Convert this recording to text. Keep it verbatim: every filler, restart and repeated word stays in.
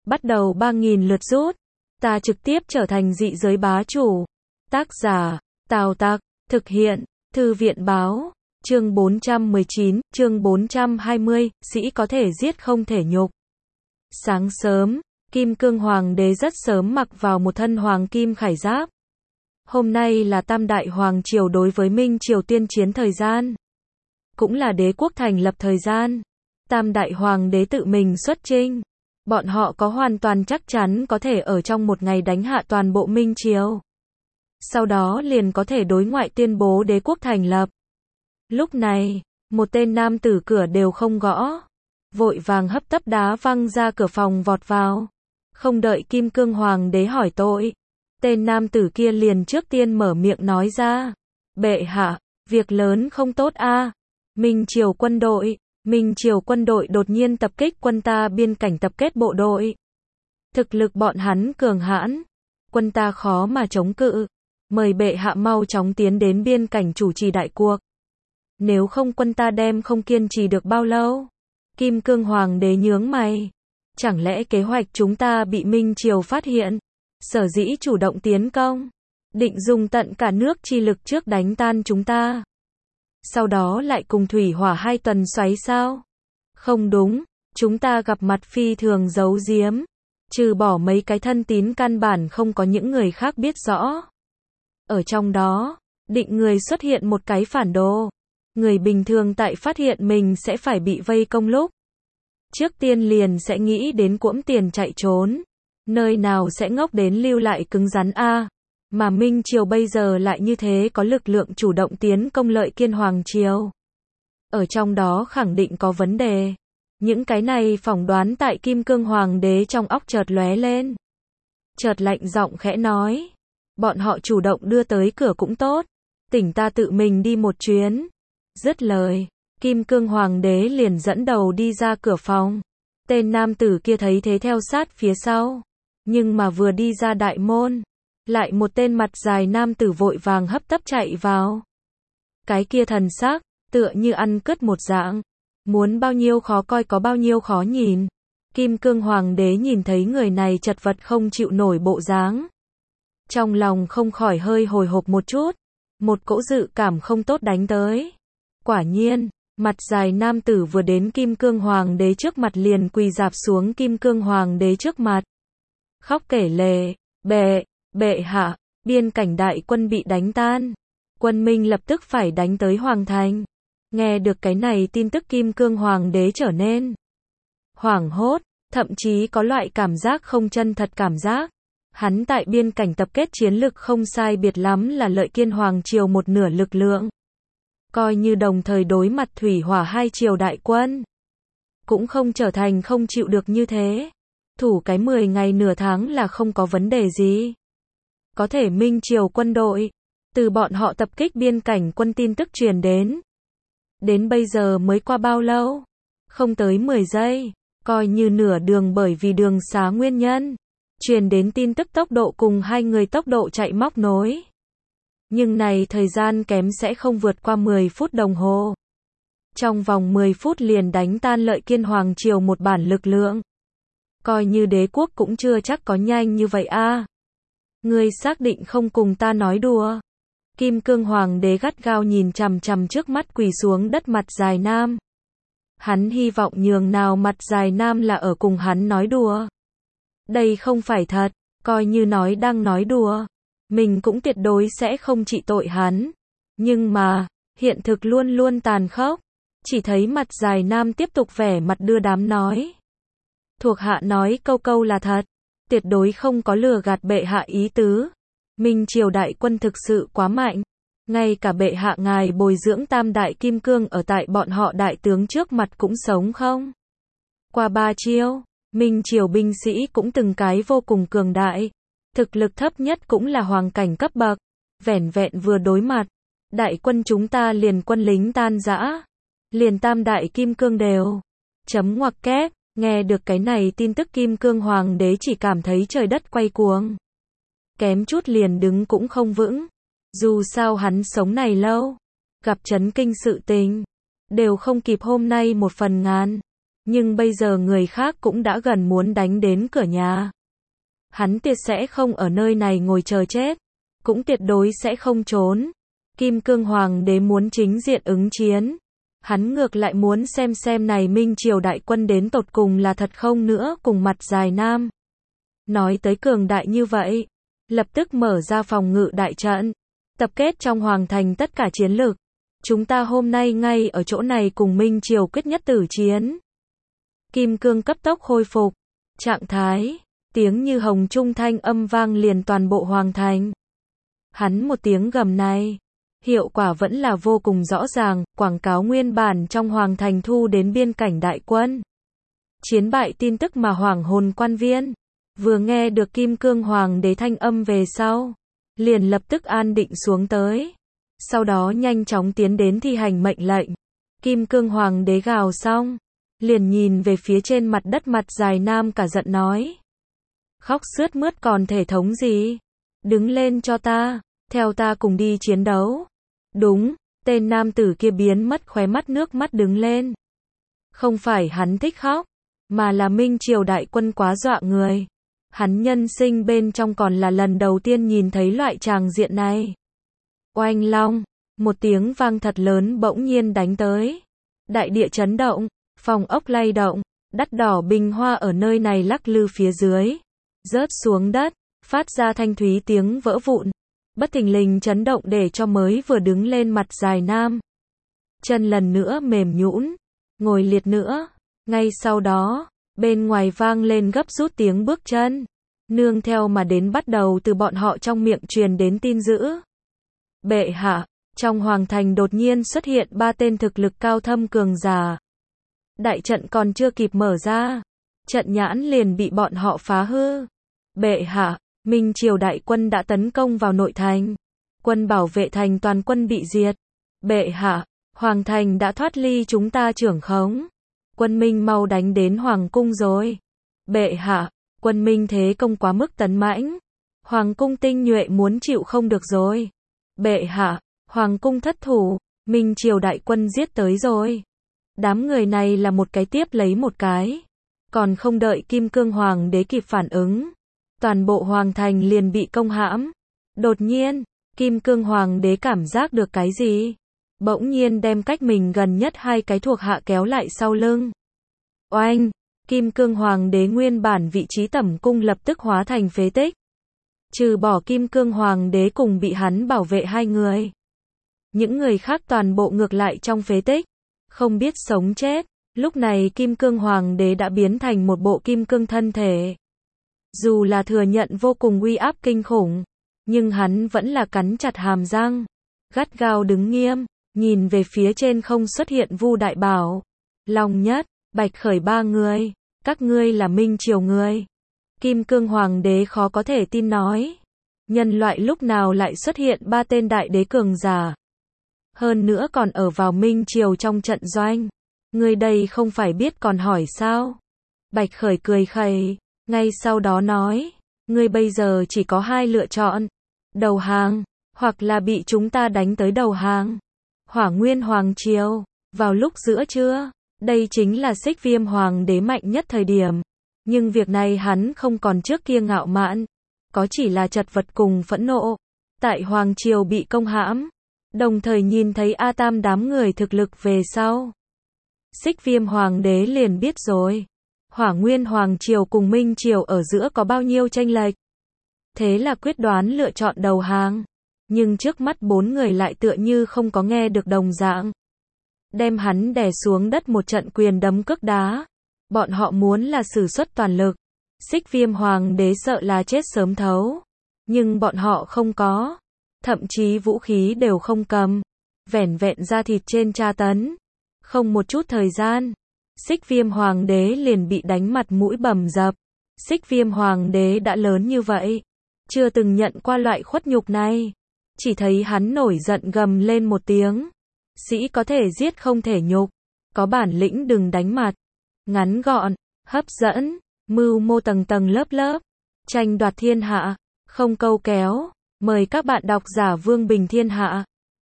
bắt đầu ba nghìn lượt rút. Ta trực tiếp trở thành dị giới bá chủ. Tác giả, Tào Tặc, thực hiện, Thư viện Báo, chương bốn trăm mười chín, chương bốn trăm hai mươi, sĩ có thể giết không thể nhục. Sáng sớm, Kim Cương Hoàng đế rất sớm mặc vào một thân hoàng kim khải giáp. Hôm nay là Tam Đại Hoàng Triều đối với Minh Triều tiên chiến thời gian. Cũng là đế quốc thành lập thời gian. Tam Đại Hoàng đế tự mình xuất chinh. Bọn họ có hoàn toàn chắc chắn có thể ở trong một ngày đánh hạ toàn bộ Minh Triều. Sau đó liền có thể đối ngoại tuyên bố đế quốc thành lập. Lúc này, một tên nam tử cửa đều không gõ. Vội vàng hấp tấp đá văng ra cửa phòng vọt vào. Không đợi Kim Cương Hoàng đế hỏi tội. Tên nam tử kia liền trước tiên mở miệng nói ra. Bệ hạ, việc lớn không tốt a. Minh Triều quân đội, Minh Triều quân đội đột nhiên tập kích quân ta biên cảnh tập kết bộ đội. Thực lực bọn hắn cường hãn, quân ta khó mà chống cự. Mời bệ hạ mau chóng tiến đến biên cảnh chủ trì đại cuộc. Nếu không quân ta đem không kiên trì được bao lâu. Kim Cương Hoàng đế nhướng mày. Chẳng lẽ kế hoạch chúng ta bị Minh Triều phát hiện? Sở dĩ chủ động tiến công. Định dùng tận cả nước chi lực trước đánh tan chúng ta. Sau đó lại cùng thủy hỏa hai tuần xoáy sao? Không đúng, chúng ta gặp mặt phi thường giấu giếm. Trừ bỏ mấy cái thân tín căn bản không có những người khác biết rõ. Ở trong đó, định người xuất hiện một cái phản đồ. Người bình thường tại phát hiện mình sẽ phải bị vây công lúc. Trước tiên liền sẽ nghĩ đến cuỗm tiền chạy trốn. Nơi nào sẽ ngốc đến lưu lại cứng rắn a. Mà Minh Triều bây giờ lại như thế có lực lượng chủ động tiến công Lợi Kiên Hoàng Triều. Ở trong đó khẳng định có vấn đề. Những cái này phỏng đoán tại Kim Cương Hoàng đế trong óc chợt lóe lên. Chợt lạnh giọng khẽ nói. Bọn họ chủ động đưa tới cửa cũng tốt. Tỉnh ta tự mình đi một chuyến. Dứt lời, Kim Cương Hoàng đế liền dẫn đầu đi ra cửa phòng. Tên nam tử kia thấy thế theo sát phía sau. Nhưng mà vừa đi ra đại môn, lại một tên mặt dài nam tử vội vàng hấp tấp chạy vào. Cái kia thần sắc, tựa như ăn cứt một dạng. Muốn bao nhiêu khó coi có bao nhiêu khó nhìn. Kim Cương Hoàng đế nhìn thấy người này chật vật không chịu nổi bộ dáng. Trong lòng không khỏi hơi hồi hộp một chút. Một cỗ dự cảm không tốt đánh tới. Quả nhiên, mặt dài nam tử vừa đến Kim Cương Hoàng đế trước mặt liền quỳ rạp xuống Kim Cương Hoàng đế trước mặt. Khóc kể lể, bệ, bệ hạ, biên cảnh đại quân bị đánh tan. Quân Minh lập tức phải đánh tới Hoàng thành. Nghe được cái này tin tức Kim Cương Hoàng đế trở nên hoảng hốt, thậm chí có loại cảm giác không chân thật cảm giác. Hắn tại biên cảnh tập kết chiến lực không sai biệt lắm là Lợi Kiên Hoàng Triều một nửa lực lượng. Coi như đồng thời đối mặt thủy hỏa hai triều đại quân. Cũng không trở thành không chịu được như thế. Thủ cái mười ngày nửa tháng là không có vấn đề gì. Có thể Minh Triều quân đội. Từ bọn họ tập kích biên cảnh quân tin tức truyền đến. Đến bây giờ mới qua bao lâu? Không tới mười giây. Coi như nửa đường bởi vì đường xá nguyên nhân. Truyền đến tin tức tốc độ cùng hai người tốc độ chạy móc nối. Nhưng này thời gian kém sẽ không vượt qua mười phút đồng hồ. Trong vòng mười phút liền đánh tan Lợi Kiên Hoàng Triều một bản lực lượng. Coi như đế quốc cũng chưa chắc có nhanh như vậy a. À. Ngươi xác định không cùng ta nói đùa. Kim Cương Hoàng đế gắt gao nhìn chằm chằm trước mắt quỳ xuống đất mặt dài nam. Hắn hy vọng nhường nào mặt dài nam là ở cùng hắn nói đùa. Đây không phải thật, coi như nói đang nói đùa. Mình cũng tuyệt đối sẽ không trị tội hắn. Nhưng mà, hiện thực luôn luôn tàn khốc. Chỉ thấy mặt dài nam tiếp tục vẻ mặt đưa đám nói. Thuộc hạ nói câu câu là thật. Tuyệt đối không có lừa gạt bệ hạ ý tứ. Minh Triều đại quân thực sự quá mạnh. Ngay cả bệ hạ ngài bồi dưỡng tam đại kim cương ở tại bọn họ đại tướng trước mặt cũng sống không? Qua ba chiêu, Minh Triều binh sĩ cũng từng cái vô cùng cường đại. Thực lực thấp nhất cũng là hoàng cảnh cấp bậc. Vẻn vẹn vừa đối mặt. Đại quân chúng ta liền quân lính tan rã. Liền tam đại kim cương đều. Chấm ngoặc kép. Nghe được cái này tin tức Kim Cương Hoàng đế chỉ cảm thấy trời đất quay cuồng. Kém chút liền đứng cũng không vững. Dù sao hắn sống này lâu. Gặp chấn kinh sự tình. Đều không kịp hôm nay một phần ngàn. Nhưng bây giờ người khác cũng đã gần muốn đánh đến cửa nhà. Hắn tuyệt sẽ không ở nơi này ngồi chờ chết, cũng tuyệt đối sẽ không trốn. Kim Cương Hoàng đế muốn chính diện ứng chiến. Hắn ngược lại muốn xem xem này Minh Triều đại quân đến tột cùng là thật không nữa cùng mặt dài nam. Nói tới cường đại như vậy, lập tức mở ra phòng ngự đại trận, tập kết trong hoàng thành tất cả chiến lực. Chúng ta hôm nay ngay ở chỗ này cùng Minh Triều quyết nhất tử chiến. Kim cương cấp tốc khôi phục trạng thái, tiếng như hồng trung thanh âm vang liền toàn bộ hoàng thành. Hắn một tiếng gầm này, hiệu quả vẫn là vô cùng rõ ràng, quảng cáo nguyên bản trong hoàng thành thu đến biên cảnh đại quân. Chiến bại tin tức mà hoàng hồn quan viên, vừa nghe được Kim Cương Hoàng đế thanh âm về sau, liền lập tức an định xuống tới. Sau đó nhanh chóng tiến đến thi hành mệnh lệnh. Kim Cương Hoàng đế gào xong, liền nhìn về phía trên mặt đất mặt dài nam cả giận nói. Khóc sướt mướt còn thể thống gì? Đứng lên cho ta, theo ta cùng đi chiến đấu. Đúng, tên nam tử kia biến mất khóe mắt nước mắt đứng lên. Không phải hắn thích khóc, mà là Minh Triều đại quân quá dọa người. Hắn nhân sinh bên trong còn là lần đầu tiên nhìn thấy loại tràng diện này. Oanh long, một tiếng vang thật lớn bỗng nhiên đánh tới. Đại địa chấn động, phòng ốc lay động, đắt đỏ bình hoa ở nơi này lắc lư phía dưới, rớt xuống đất, phát ra thanh thúy tiếng vỡ vụn. Bất thình lình chấn động để cho mới vừa đứng lên mặt dài nam. Chân lần nữa mềm nhũn, ngồi liệt nữa. Ngay sau đó, bên ngoài vang lên gấp rút tiếng bước chân. Nương theo mà đến bắt đầu từ bọn họ trong miệng truyền đến tin dữ. Bệ hạ, trong hoàng thành đột nhiên xuất hiện ba tên thực lực cao thâm cường giả. Đại trận còn chưa kịp mở ra, trận nhãn liền bị bọn họ phá hư. Bệ hạ, Minh Triều đại quân đã tấn công vào nội thành. Quân bảo vệ thành toàn quân bị diệt. Bệ hạ, hoàng thành đã thoát ly chúng ta trưởng khống. Quân Minh mau đánh đến hoàng cung rồi. Bệ hạ, quân Minh thế công quá mức tấn mãnh. Hoàng cung tinh nhuệ muốn chịu không được rồi. Bệ hạ, hoàng cung thất thủ, Minh Triều đại quân giết tới rồi. Đám người này là một cái tiếp lấy một cái. Còn không đợi Kim Cương Hoàng đế kịp phản ứng, toàn bộ hoàng thành liền bị công hãm. Đột nhiên, Kim Cương Hoàng đế cảm giác được cái gì? Bỗng nhiên đem cách mình gần nhất hai cái thuộc hạ kéo lại sau lưng. Oanh! Kim Cương Hoàng đế nguyên bản vị trí tẩm cung lập tức hóa thành phế tích. Trừ bỏ Kim Cương Hoàng đế cùng bị hắn bảo vệ hai người. Những người khác toàn bộ ngược lại trong phế tích. Không biết sống chết. Lúc này Kim Cương Hoàng đế đã biến thành một bộ kim cương thân thể. Dù là thừa nhận vô cùng uy áp kinh khủng, nhưng hắn vẫn là cắn chặt hàm răng, gắt gao đứng nghiêm, nhìn về phía trên không xuất hiện Vu Đại Bảo, Long Nhất, Bạch Khởi ba người, các ngươi là Minh Triều người. Kim Cương Hoàng đế khó có thể tin nói, nhân loại lúc nào lại xuất hiện ba tên đại đế cường giả, hơn nữa còn ở vào Minh Triều trong trận doanh. Ngươi đây không phải biết còn hỏi sao? Bạch Khởi cười khẩy, ngay sau đó nói, ngươi bây giờ chỉ có hai lựa chọn, đầu hàng, hoặc là bị chúng ta đánh tới đầu hàng. Hỏa Nguyên Hoàng Triều, vào lúc giữa trưa, đây chính là Xích Viêm Hoàng đế mạnh nhất thời điểm, nhưng việc này hắn không còn trước kia ngạo mạn, có chỉ là chật vật cùng phẫn nộ. Tại Hoàng Triều bị công hãm, đồng thời nhìn thấy A Tam đám người thực lực về sau. Xích Viêm Hoàng đế liền biết rồi, Hỏa Nguyên Hoàng Triều cùng Minh Triều ở giữa có bao nhiêu chênh lệch. Thế là quyết đoán lựa chọn đầu hàng, nhưng trước mắt bốn người lại tựa như không có nghe được đồng dạng. Đem hắn đè xuống đất một trận quyền đấm cước đá. Bọn họ muốn là sử xuất toàn lực. Xích Viêm Hoàng đế sợ là chết sớm thấu, nhưng bọn họ không có, thậm chí vũ khí đều không cầm, vẻn vẹn da thịt trên tra tấn. Không một chút thời gian, Xích Viêm Hoàng đế liền bị đánh mặt mũi bầm dập. Xích Viêm Hoàng đế đã lớn như vậy, chưa từng nhận qua loại khuất nhục này. Chỉ thấy hắn nổi giận gầm lên một tiếng. Sĩ có thể giết không thể nhục, có bản lĩnh đừng đánh mặt. Ngắn gọn, hấp dẫn, mưu mô tầng tầng lớp lớp, tranh đoạt thiên hạ, không câu kéo. Mời các bạn đọc giả Vương Bình Thiên Hạ.